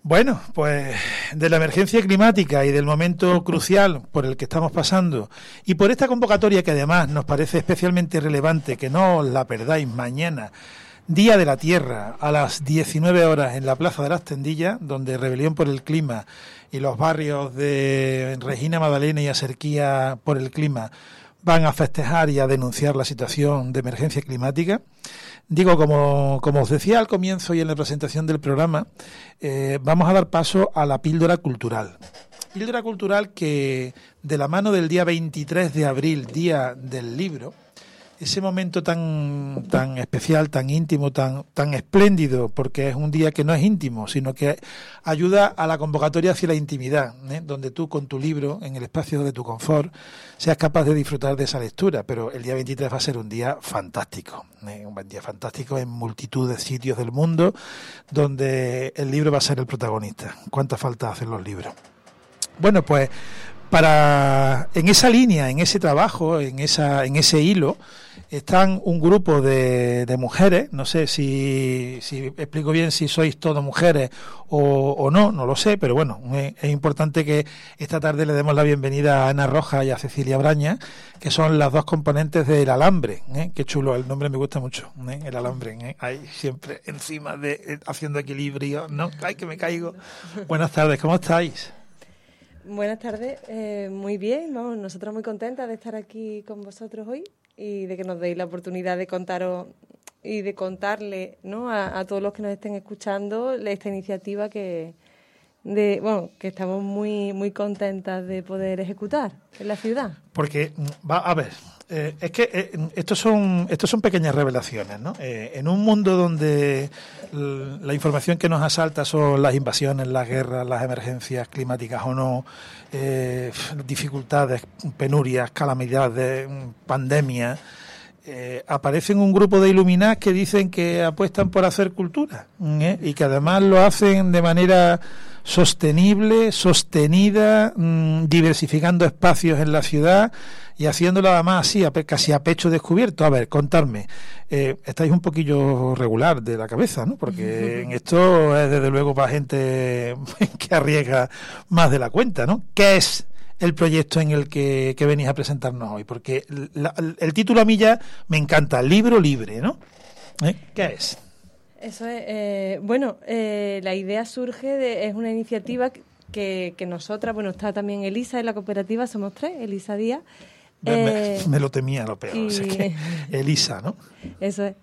Bueno, pues de la emergencia climática y del momento crucial por el que estamos pasando y por esta convocatoria que además nos parece especialmente relevante, que no os la perdáis mañana, Día de la Tierra, a las 19 horas en la Plaza de las Tendillas, donde Rebelión por el Clima y los barrios de Regina Madalena y Aserquía por el Clima van a festejar y a denunciar la situación de emergencia climática. Digo, como os decía al comienzo y en la presentación del programa, vamos a dar paso a la píldora cultural. Píldora cultural que, de la mano del día 23 de abril, Día del Libro, ese momento tan especial, tan íntimo, tan espléndido, porque es un día que no es íntimo, sino que ayuda a la convocatoria hacia la intimidad, donde tú con tu libro, en el espacio de tu confort, seas capaz de disfrutar de esa lectura. Pero el día 23 va a ser un día fantástico, un día fantástico en multitud de sitios del mundo, donde el libro va a ser el protagonista. ¿Cuánta falta hacen los libros? Bueno, pues en esa línea, en ese trabajo, en ese hilo, están un grupo de mujeres. No sé si explico bien si sois todas mujeres o no lo sé, pero bueno, es importante que esta tarde le demos la bienvenida a Ana Rojas y a Cecilia Braña, que son las dos componentes del Alambre. Qué chulo, el nombre me gusta mucho, el Alambre, ahí siempre encima haciendo equilibrio, ¿no? ¡Ay, que me caigo! Buenas tardes, ¿cómo estáis? Buenas tardes, muy bien, vamos, nosotros muy contentas de estar aquí con vosotros hoy y de que nos deis la oportunidad de contaros y de contarle, ¿no?, a todos los que nos estén escuchando esta iniciativa que estamos muy contentas de poder ejecutar en la ciudad. Porque, a ver, es que estos son pequeñas revelaciones, ¿no? En un mundo donde la información que nos asalta son las invasiones, las guerras, las emergencias climáticas o no, dificultades, penurias, calamidades, pandemias, aparecen un grupo de iluminados que dicen que apuestan por hacer cultura, y que además lo hacen de manera sostenible, sostenida, diversificando espacios en la ciudad y haciéndolo además así, casi a pecho descubierto. A ver, contadme, estáis un poquillo regular de la cabeza, ¿no? Porque en esto es desde luego para gente que arriesga más de la cuenta, ¿no? ¿Qué es el proyecto en el que venís a presentarnos hoy? Porque el título a mí ya me encanta, Libro Libre, ¿no? ¿Qué es? Eso es, la idea surge es una iniciativa que nosotras, bueno, está también Elisa en la cooperativa, somos tres, Elisa Díaz. Me lo temía, lo peor, es que Elisa, ¿no? Eso es.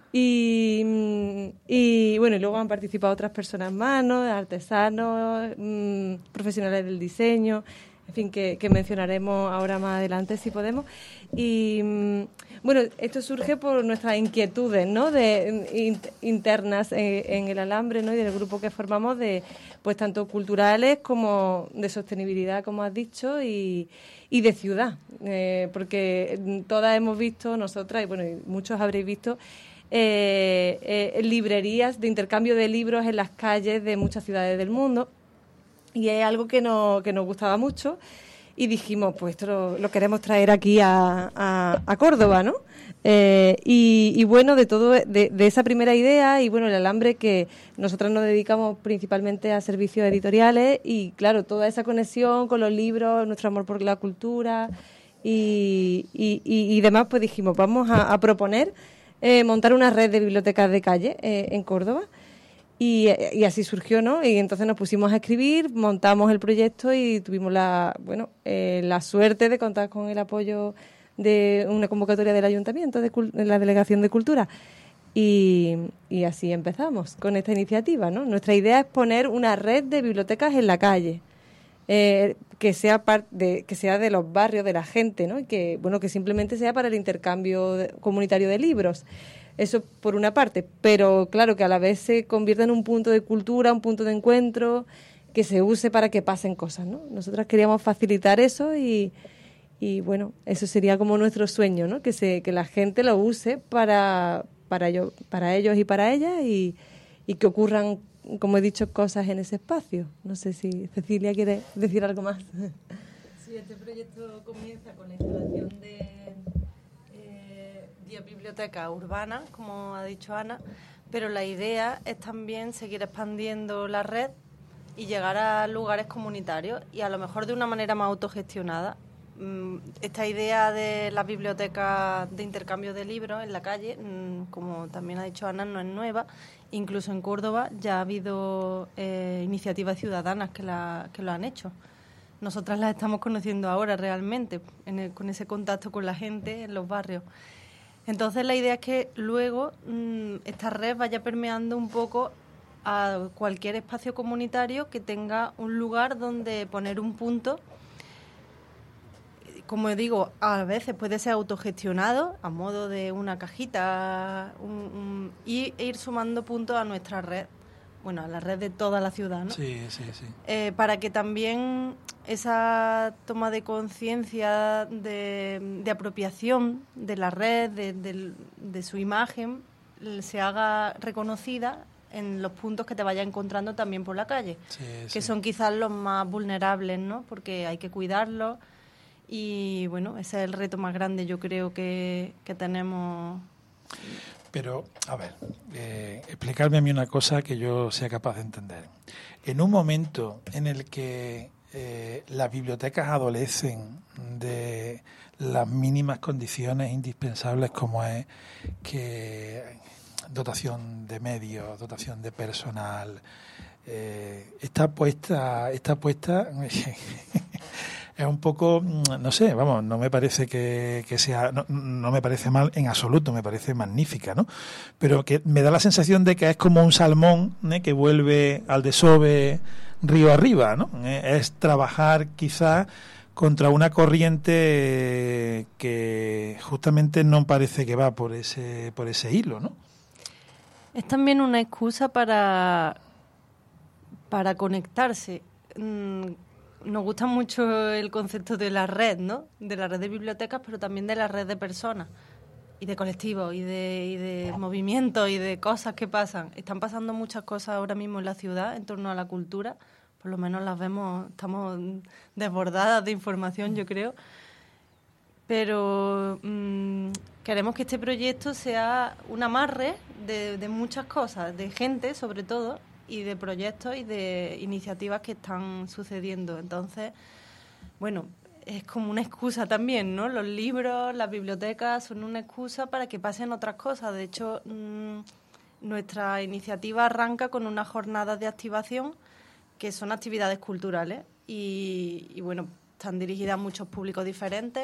Y bueno, y luego han participado otras personas más, ¿no?, artesanos, profesionales del diseño, en fin, que mencionaremos ahora más adelante si podemos. Y bueno, esto surge por nuestras inquietudes, ¿no?, internas en el Alambre, ¿no?, y del grupo que formamos, pues tanto culturales como de sostenibilidad, como has dicho, y de ciudad, porque todas hemos visto, nosotras, y bueno, y muchos habréis visto, librerías de intercambio de libros en las calles de muchas ciudades del mundo, y es algo que nos gustaba mucho, y dijimos, pues esto lo queremos traer aquí a Córdoba, ¿no? Y bueno, de esa primera idea, y bueno, el Alambre, que nosotros nos dedicamos principalmente a servicios editoriales, y claro, toda esa conexión con los libros, nuestro amor por la cultura y demás, pues dijimos, vamos a proponer montar una red de bibliotecas de calle en Córdoba. Y así surgió, ¿no? Y entonces nos pusimos a escribir, montamos el proyecto y tuvimos la suerte de contar con el apoyo de una convocatoria del Ayuntamiento, de la Delegación de Cultura. Y así empezamos con esta iniciativa, ¿no? Nuestra idea es poner una red de bibliotecas en la calle, que sea de los barrios, de la gente, ¿no? Y que simplemente sea para el intercambio comunitario de libros. Eso por una parte, pero claro que a la vez se convierte en un punto de cultura, un punto de encuentro, que se use para que pasen cosas, ¿no? Nosotras queríamos facilitar eso y bueno, eso sería como nuestro sueño, ¿no? Que la gente lo use para ellos y para ellas, y que ocurran, como he dicho, cosas en ese espacio. No sé si Cecilia quiere decir algo más. Sí, este proyecto comienza con la instalación de 10 bibliotecas urbanas, como ha dicho Ana, pero la idea es también seguir expandiendo la red y llegar a lugares comunitarios y a lo mejor de una manera más autogestionada. Esta idea de las bibliotecas de intercambio de libros en la calle, como también ha dicho Ana, no es nueva. Incluso en Córdoba ya ha habido iniciativas ciudadanas que lo han hecho. Nosotras las estamos conociendo ahora realmente, con ese contacto con la gente en los barrios. Entonces la idea es que luego esta red vaya permeando un poco a cualquier espacio comunitario que tenga un lugar donde poner un punto. Como digo, a veces puede ser autogestionado a modo de una cajita y ir sumando puntos a nuestra red, bueno, a la red de toda la ciudad, ¿no? Sí. Para que también esa toma de conciencia de apropiación de la red, de su imagen, se haga reconocida en los puntos que te vayas encontrando también por la calle, que son quizás los más vulnerables, ¿no? Porque hay que cuidarlos. Y bueno, ese es el reto más grande, yo creo que tenemos. Pero, a ver, explicarme a mí una cosa que yo sea capaz de entender. En un momento en el que las bibliotecas adolecen de las mínimas condiciones indispensables como es que dotación de medios, dotación de personal, está puesta es un poco, no sé, vamos, no me parece que sea, no me parece mal en absoluto, me parece magnífica, ¿no? Pero que me da la sensación de que es como un salmón que vuelve al desove río arriba, ¿no? Es trabajar quizás contra una corriente que justamente no parece que va por ese hilo, ¿no? Es también una excusa para conectarse. Nos gusta mucho el concepto de la red, ¿no? De la red de bibliotecas, pero también de la red de personas y de colectivos y de movimientos y de cosas que pasan. Están pasando muchas cosas ahora mismo en la ciudad en torno a la cultura. Por lo menos las vemos, estamos desbordadas de información, yo creo. Pero queremos que este proyecto sea un amarre de muchas cosas, de gente sobre todo, y de proyectos y de iniciativas que están sucediendo. Entonces, bueno, es como una excusa también, ¿no? Los libros, las bibliotecas son una excusa para que pasen otras cosas. De hecho, nuestra iniciativa arranca con unas jornadas de activación que son actividades culturales y bueno, están dirigidas a muchos públicos diferentes.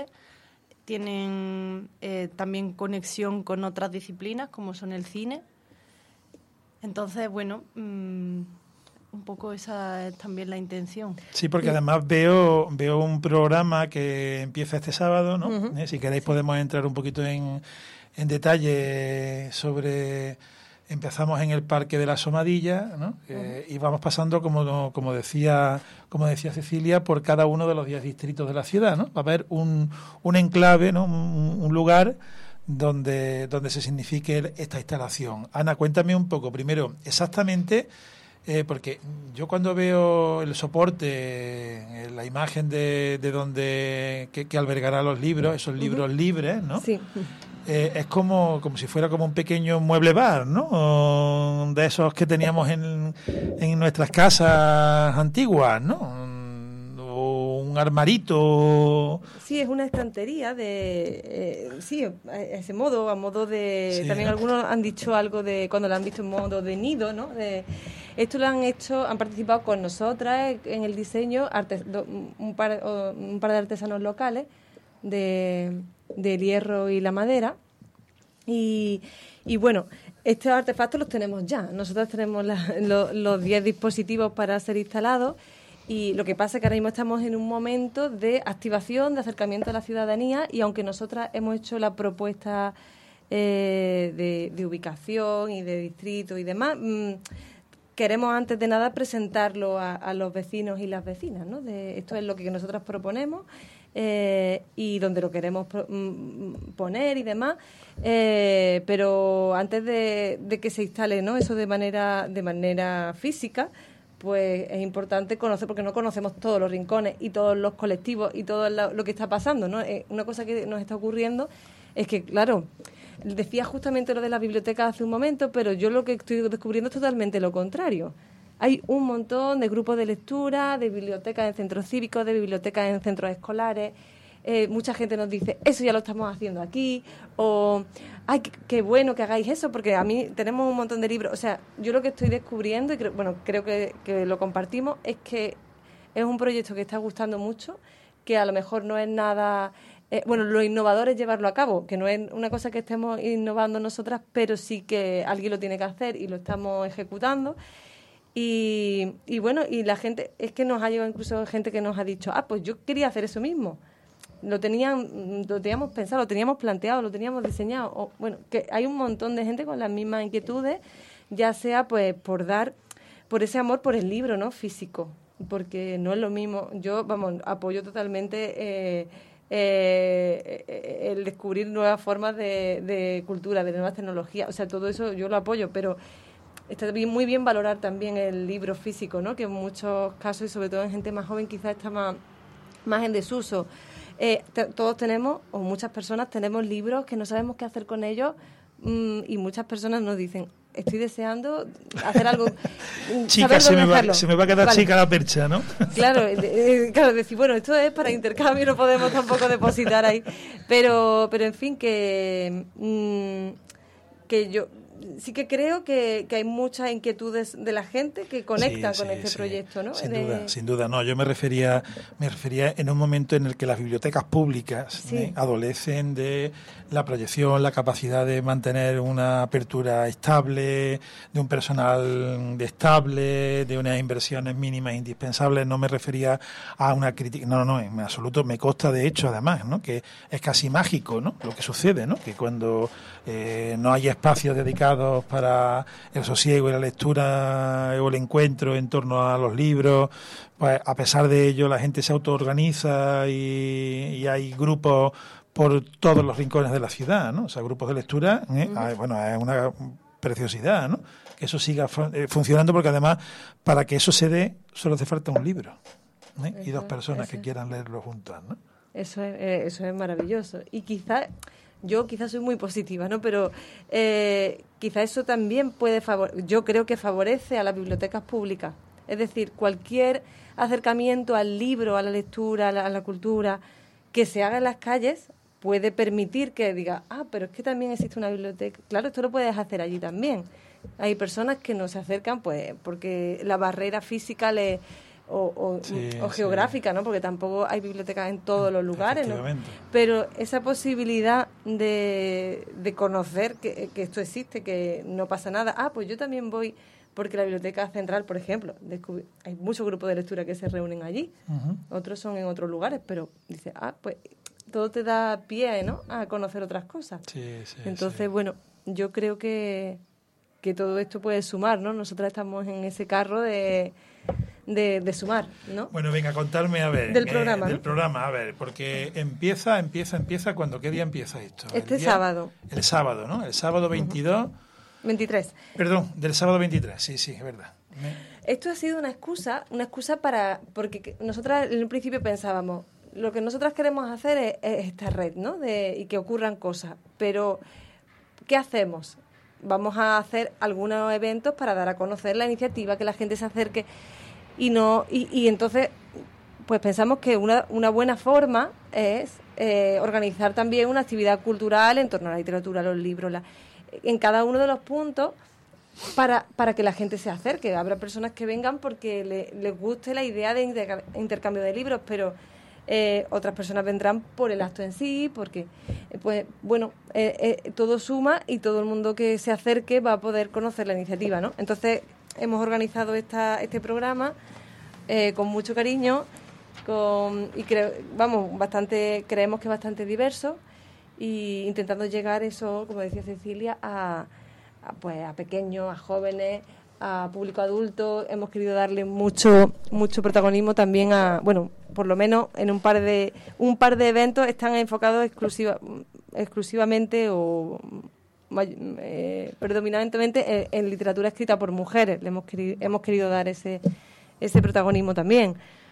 Tienen también conexión con otras disciplinas, como son el cine. Entonces, bueno, un poco esa es también la intención. Sí, porque además veo un programa que empieza este sábado, ¿no? Uh-huh. Si queréis podemos entrar un poquito en detalle sobre... Empezamos en el Parque de la Somadilla, ¿no? Y vamos pasando, como decía Cecilia, por cada uno de los 10 distritos de la ciudad, ¿no? Va a haber un enclave, ¿no? Un lugar donde se signifique esta instalación. Ana, cuéntame un poco, primero, exactamente, porque yo cuando veo el soporte, la imagen de donde que albergará los libros, esos libros libres, ¿no? Sí. Es como si fuera como un pequeño mueble bar, ¿no? De esos que teníamos en nuestras casas antiguas, ¿no? O un armarito. Sí, es una estantería sí, a ese modo, a modo de... Sí, también ¿no? algunos han dicho algo de cuando lo han visto en modo de nido, ¿no? Esto lo han participado con nosotras en el diseño un par de artesanos locales del hierro y la madera. Y bueno, estos artefactos los tenemos ya. Nosotros tenemos los 10 dispositivos para ser instalados. Y lo que pasa es que ahora mismo estamos en un momento de activación, de acercamiento a la ciudadanía, y aunque nosotras hemos hecho la propuesta de ubicación y de distrito y demás, queremos antes de nada presentarlo a los vecinos y las vecinas, ¿no? Esto es lo que nosotras proponemos y donde lo queremos poner y demás, pero antes de que se instale, ¿no? Eso de manera física, pues es importante conocer, porque no conocemos todos los rincones y todos los colectivos y todo lo que está pasando, ¿no? Una cosa que nos está ocurriendo es que, claro, decía justamente lo de la biblioteca hace un momento, pero yo lo que estoy descubriendo es totalmente lo contrario. Hay un montón de grupos de lectura, de bibliotecas en centros cívicos, de bibliotecas en centros escolares. Mucha gente nos dice, eso ya lo estamos haciendo aquí, o, ay, qué bueno que hagáis eso, porque a mí tenemos un montón de libros. O sea, yo lo que estoy descubriendo, y creo que lo compartimos, es que es un proyecto que está gustando mucho, que a lo mejor no es nada... lo innovador es llevarlo a cabo, que no es una cosa que estemos innovando nosotras, pero sí que alguien lo tiene que hacer y lo estamos ejecutando. Y la gente, es que nos ha llegado incluso gente que nos ha dicho, pues yo quería hacer eso mismo. Lo teníamos pensado, lo teníamos planteado, lo teníamos diseñado. Que hay un montón de gente con las mismas inquietudes, ya sea pues por ese amor por el libro, ¿no? Físico, porque no es lo mismo. Yo, apoyo totalmente el descubrir nuevas formas de cultura, de nuevas tecnologías. O sea, todo eso yo lo apoyo, pero está muy bien valorar también el libro físico, ¿no? Que en muchos casos, y sobre todo en gente más joven, quizás está más en desuso. Todos tenemos, o muchas personas tenemos libros que no sabemos qué hacer con ellos, y muchas personas nos dicen, estoy deseando hacer algo. Chica, se me va a quedar chica la percha, ¿no? Claro, decir, esto es para intercambio, no podemos tampoco depositar ahí. Pero en fin, que yo sí que creo que hay muchas inquietudes de la gente que conectan con este proyecto, ¿no? Sin duda. No, yo me refería en un momento en el que las bibliotecas públicas adolecen de la proyección, la capacidad de mantener una apertura estable, de un personal estable, de unas inversiones mínimas indispensables. No me refería a una crítica, no, en absoluto. Me consta de hecho, además, ¿no? Que es casi mágico, ¿no? Lo que sucede, ¿no? Que cuando no hay espacios dedicados para el sosiego y la lectura o el encuentro en torno a los libros, pues a pesar de ello la gente se autoorganiza y hay grupos por todos los rincones de la ciudad, ¿no? O sea, grupos de lectura, es una preciosidad, ¿no? Que eso siga funcionando, porque además para que eso se dé solo hace falta un libro, y dos personas que quieran leerlo juntas, ¿no? Eso es maravilloso. Y quizás soy muy positiva, ¿no? Pero quizá eso también yo creo que favorece a las bibliotecas públicas. Es decir, cualquier acercamiento al libro, a la lectura, a la cultura, que se haga en las calles, puede permitir que diga, pero es que también existe una biblioteca. Claro, esto lo puedes hacer allí también. Hay personas que no se acercan, pues, porque la barrera física o geográfica, ¿no? Porque tampoco hay bibliotecas en todos los lugares, ¿no? Pero esa posibilidad de conocer que esto existe, que no pasa nada. Pues yo también voy, porque la Biblioteca Central, por ejemplo, hay muchos grupos de lectura que se reúnen allí, otros son en otros lugares, pero dice, pues todo te da pie, ¿no? A conocer otras cosas. Entonces, yo creo que todo esto puede sumar, ¿no? Nosotras estamos en ese carro de sumar, ¿no? Bueno, venga, contarme, a ver. Del programa, Del programa, a ver, porque empieza, ¿cuándo? ¿Qué día empieza esto? Sábado. El sábado, ¿no? El sábado 22... 23. Perdón, del sábado 23, sí, es verdad. Esto ha sido una excusa porque nosotras en un principio pensábamos, lo que nosotras queremos hacer es esta red, ¿no? Y que ocurran cosas, pero ¿qué hacemos? Vamos a hacer algunos eventos para dar a conocer la iniciativa, que la gente se acerque y entonces pues pensamos que una buena forma es organizar también una actividad cultural en torno a la literatura, los libros, en cada uno de los puntos para que la gente se acerque. Habrá personas que vengan porque les guste la idea de intercambio de libros, pero otras personas vendrán por el acto en sí, porque todo suma y todo el mundo que se acerque va a poder conocer la iniciativa, ¿no? Entonces hemos organizado este programa con mucho cariño creemos que es bastante diverso, y intentando llegar eso, como decía Cecilia, a pequeños, a jóvenes, a público adulto. Hemos querido darle mucho protagonismo también por lo menos en un par de eventos están enfocados exclusivamente o predominantemente en literatura escrita por mujeres. Le hemos querido dar ese protagonismo también.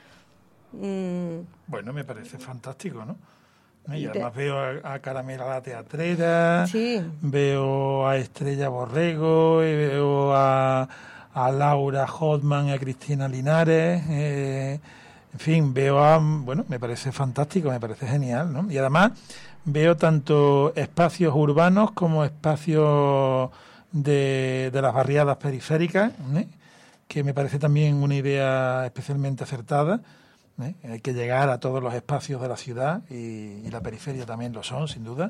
Bueno, me parece fantástico, ¿no? Y además veo a Caramela la teatrera, veo a Estrella Borrego, y veo a a Laura Hotman y a Cristina Linares, en fin, me parece fantástico, me parece genial, ¿no? Y además veo tanto espacios urbanos como espacios de las barriadas periféricas, que me parece también una idea especialmente acertada. Hay que llegar a todos los espacios de la ciudad y la periferia también lo son, sin duda.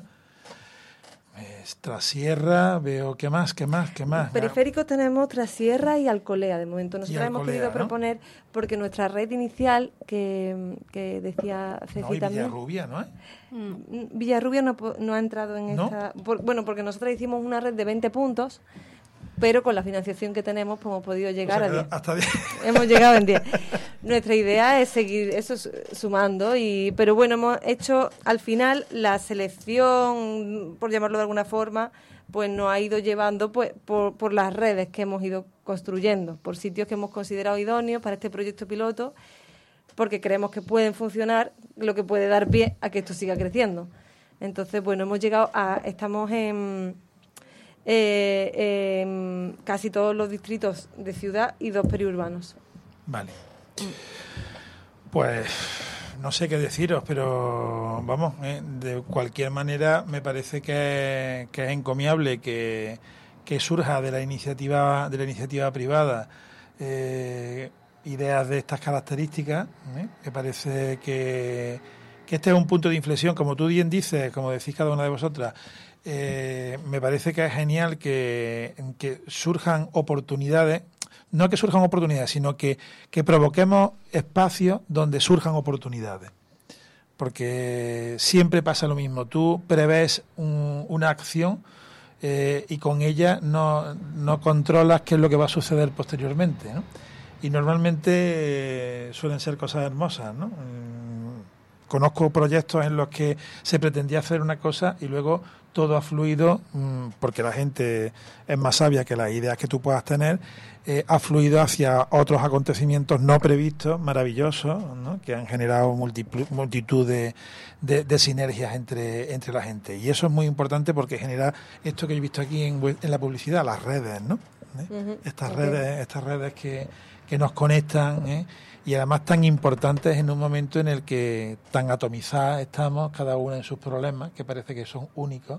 Trasierra, veo, ¿qué más? Periféricos tenemos Trasierra y Alcolea, de momento. Nosotros hemos querido proponer, porque nuestra red inicial, que decía Ceci también... Villarrubia, ¿no es? Villarrubia no ha entrado en esta... porque nosotros hicimos una red de 20 puntos, pero con la financiación que tenemos pues hemos podido llegar a 10. Hasta 10. Hemos llegado en 10. Nuestra idea es seguir eso sumando, pero bueno, hemos hecho al final la selección, por llamarlo de alguna forma, pues nos ha ido llevando pues por las redes que hemos ido construyendo, por sitios que hemos considerado idóneos para este proyecto piloto, porque creemos que pueden funcionar, lo que puede dar pie a que esto siga creciendo. Entonces, bueno, estamos en casi todos los distritos de ciudad y 2 periurbanos. Vale. Pues no sé qué deciros, pero vamos, de cualquier manera me parece que es encomiable que surja de la iniciativa privada ideas de estas características. Me parece que este es un punto de inflexión, como tú bien dices, como decís cada una de vosotras. Me parece que es genial que surjan oportunidades, no que surjan oportunidades, sino que provoquemos espacios donde surjan oportunidades. Porque siempre pasa lo mismo, tú prevés una acción y con ella no controlas qué es lo que va a suceder posteriormente, ¿no? Y normalmente suelen ser cosas hermosas, ¿no? Conozco proyectos en los que se pretendía hacer una cosa y luego todo ha fluido, porque la gente es más sabia que las ideas que tú puedas tener, ha fluido hacia otros acontecimientos no previstos, maravillosos, ¿no? Que han generado multitud de sinergias entre la gente. Y eso es muy importante porque genera esto que he visto aquí en la publicidad, las redes, ¿no? Estas redes que nos conectan, y además tan importantes en un momento en el que tan atomizadas estamos, cada una en sus problemas, que parece que son únicos,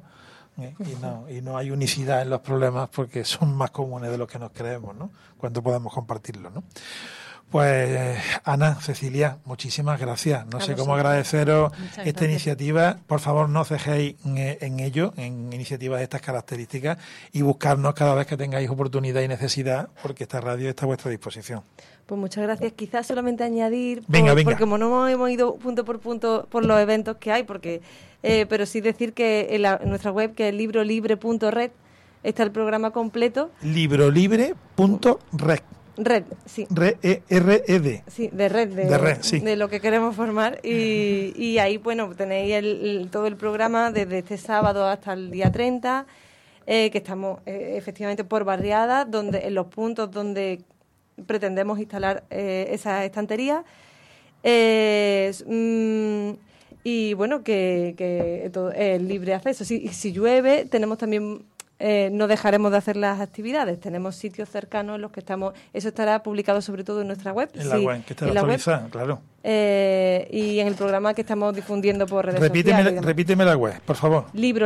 y no hay unicidad en los problemas porque son más comunes de lo que nos creemos, ¿no? Cuando podemos compartirlos, ¿no? Pues Ana, Cecilia, muchísimas gracias. No sé cómo agradeceros esta iniciativa. Por favor, no cejéis en ello, en iniciativas de estas características, y buscarnos cada vez que tengáis oportunidad y necesidad, porque esta radio está a vuestra disposición. Pues muchas gracias. Quizás solamente añadir, venga. porque como no hemos ido punto por punto por los eventos que hay, pero sí decir que en nuestra web, que es librolibre.red, está el programa completo. Librolibre.red. Red, sí. R-E-D. Sí, de red, sí. De lo que queremos formar. Y ahí, bueno, tenéis todo el programa desde este sábado hasta el día 30, que estamos efectivamente por barriadas, en los puntos donde pretendemos instalar esa estantería. Y bueno, que todo es libre acceso. Si llueve, tenemos también... no dejaremos de hacer las actividades. Tenemos sitios cercanos en los que estamos. Eso estará publicado sobre todo en nuestra web. En la web, que está actualizada, claro. Y en el programa que estamos difundiendo por redes sociales. Repíteme la web, por favor.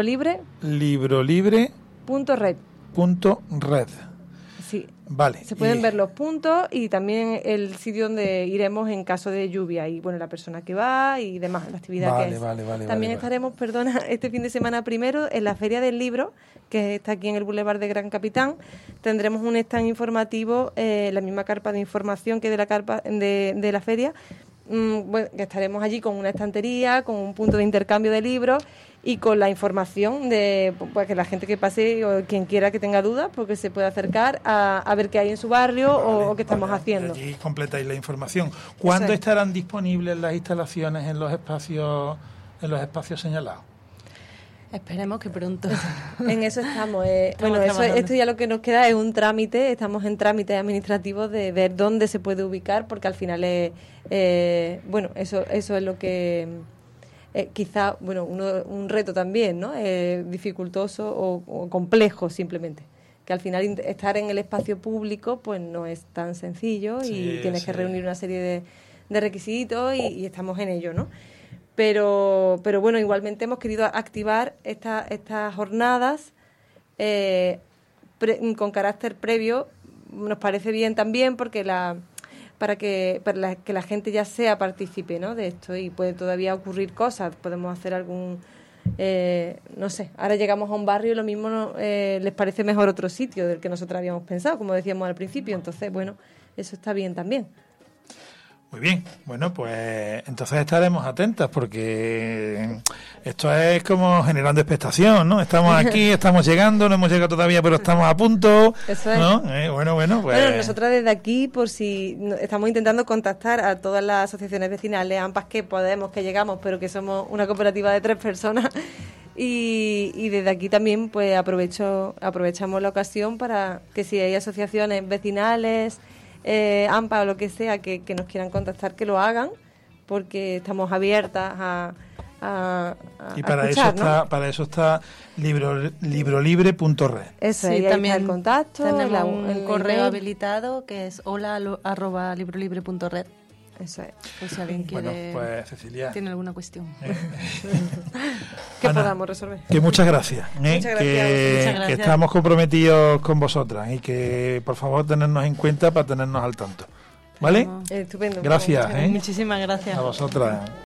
Librolibre.red. Sí. Vale. Se pueden ver los puntos y también el sitio donde iremos en caso de lluvia y bueno, la persona que va y demás, la actividad que es. También estaremos, este fin de semana primero en la Feria del Libro, que está aquí en el Boulevard de Gran Capitán. Tendremos un stand informativo, la misma carpa de información que de la carpa de la feria. Bueno, que estaremos allí con una estantería, con un punto de intercambio de libros y con la información de que la gente que pase o quien quiera que tenga dudas, porque se puede acercar a ver qué hay en su barrio o qué estamos haciendo. Allí completáis la información. ¿Cuándo estarán disponibles las instalaciones en los espacios señalados? Esperemos que pronto. En eso estamos. Esto ya lo que nos queda es un trámite. Estamos en trámites administrativos de ver dónde se puede ubicar, porque al final eso es lo que quizá, un reto también, ¿no? Dificultoso o complejo simplemente. que al final estar en el espacio público pues no es tan sencillo y tienes que reunir una serie de requisitos y estamos en ello, ¿no? Pero bueno, igualmente hemos querido activar estas jornadas con carácter previo. Nos parece bien también porque para que la gente ya sea partícipe, ¿no?, de esto, y puede todavía ocurrir cosas. Podemos hacer algún no sé, ahora llegamos a un barrio y lo mismo les parece mejor otro sitio del que nosotros habíamos pensado, como decíamos al principio. Entonces, bueno, eso está bien también. Muy bien, bueno, pues entonces estaremos atentas porque esto es como generando expectación, ¿no? Estamos aquí, estamos llegando, no hemos llegado todavía, pero estamos a punto, eso es. ¿no? Bueno, pues... Bueno, nosotros desde aquí, por si estamos intentando contactar a todas las asociaciones vecinales, AMPAs que podemos, que llegamos, pero que somos una cooperativa de 3 personas. Y desde aquí también pues aprovechamos la ocasión para que si hay asociaciones vecinales, AMPA o lo que sea que nos quieran contactar, que lo hagan, porque estamos abiertas a y para escuchar, eso está librolibre.red. Eso, sí, ahí también está el contacto, tenemos un correo email habilitado que es hola@librolibre.red. Eso es. Pues si alguien quiere, Bueno, pues Cecilia, tiene alguna cuestión que Ana, podamos resolver. que muchas gracias, Muchas gracias. que Muchas gracias. estamos comprometidos con vosotras y que por favor tenernos en cuenta para tenernos al tanto, ¿vale? Estupendo. Gracias, Muchísimas gracias. a vosotras.